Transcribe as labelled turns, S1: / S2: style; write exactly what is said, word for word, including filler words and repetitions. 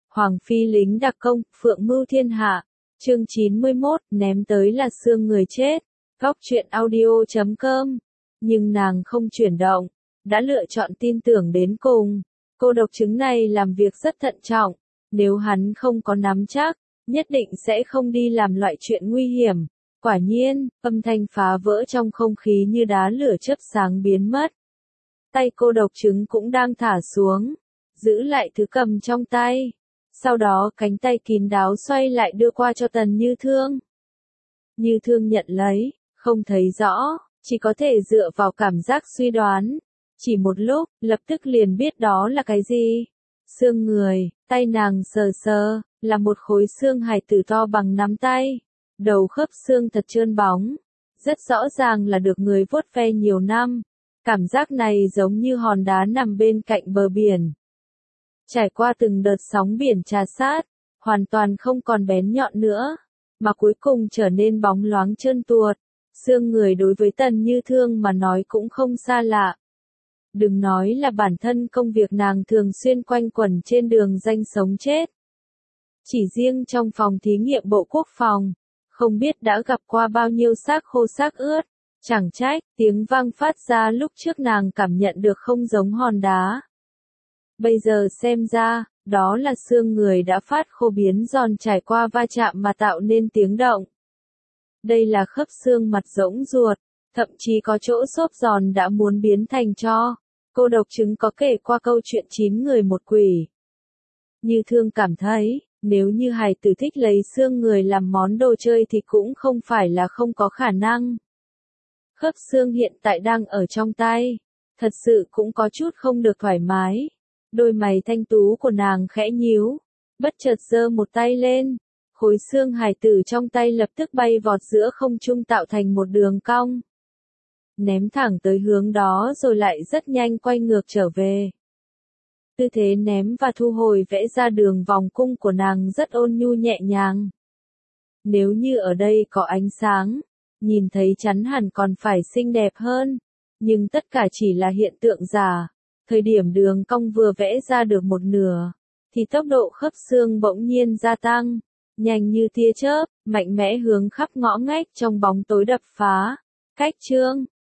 S1: Hoàng phi lính đặc công, phượng mưu thiên hạ. Chương chín mươi mốt, ném tới là xương người chết. Góc truyện audio chấm com. Nhưng nàng không chuyển động, đã lựa chọn tin tưởng đến cùng. Cô độc chứng này làm việc rất thận trọng, nếu hắn không có nắm chắc, nhất định sẽ không đi làm loại chuyện nguy hiểm. Quả nhiên, âm thanh phá vỡ trong không khí như đá lửa chớp sáng biến mất. Tay cô độc chứng cũng đang thả xuống, giữ lại thứ cầm trong tay. Sau đó cánh tay kín đáo xoay lại đưa qua cho Tần Như Thương. Như Thương nhận lấy, không thấy rõ, chỉ có thể dựa vào cảm giác suy đoán. Chỉ một lúc, lập tức liền biết đó là cái gì. Xương người, tay nàng sờ sờ, là một khối xương hài tử to bằng nắm tay. Đầu khớp xương thật trơn bóng, rất rõ ràng là được người vuốt ve nhiều năm. Cảm giác này giống như hòn đá nằm bên cạnh bờ biển. Trải qua từng đợt sóng biển trà sát, hoàn toàn không còn bén nhọn nữa, mà cuối cùng trở nên bóng loáng trơn tuột. Xương người đối với Tần Như Thương mà nói cũng không xa lạ. Đừng nói là bản thân công việc nàng thường xuyên quanh quẩn trên đường danh sống chết. Chỉ riêng trong phòng thí nghiệm Bộ Quốc phòng, không biết đã gặp qua bao nhiêu xác khô xác ướt. Chẳng trách, tiếng vang phát ra lúc trước nàng cảm nhận được không giống hòn đá. Bây giờ xem ra, đó là xương người đã phát khô biến giòn trải qua va chạm mà tạo nên tiếng động. Đây là khớp xương mặt rỗng ruột, thậm chí có chỗ xốp giòn đã muốn biến thành tro. Cô độc chứng có kể qua câu chuyện chín người một quỷ. Như Thương cảm thấy, nếu như hài tử thích lấy xương người làm món đồ chơi thì cũng không phải là không có khả năng. Khớp xương hiện tại đang ở trong tay, thật sự cũng có chút không được thoải mái. Đôi mày thanh tú của nàng khẽ nhíu, bất chợt giơ một tay lên, khối xương hài tử trong tay lập tức bay vọt giữa không trung tạo thành một đường cong. Ném thẳng tới hướng đó rồi lại rất nhanh quay ngược trở về. Tư thế ném và thu hồi vẽ ra đường vòng cung của nàng rất ôn nhu nhẹ nhàng. Nếu như ở đây có ánh sáng, nhìn thấy chắn hẳn còn phải xinh đẹp hơn, nhưng tất cả chỉ là hiện tượng giả. Thời điểm đường cong vừa vẽ ra được một nửa, thì tốc độ khớp xương bỗng nhiên gia tăng, nhanh như tia chớp, mạnh mẽ hướng khắp ngõ ngách trong bóng tối đập phá. Cách chương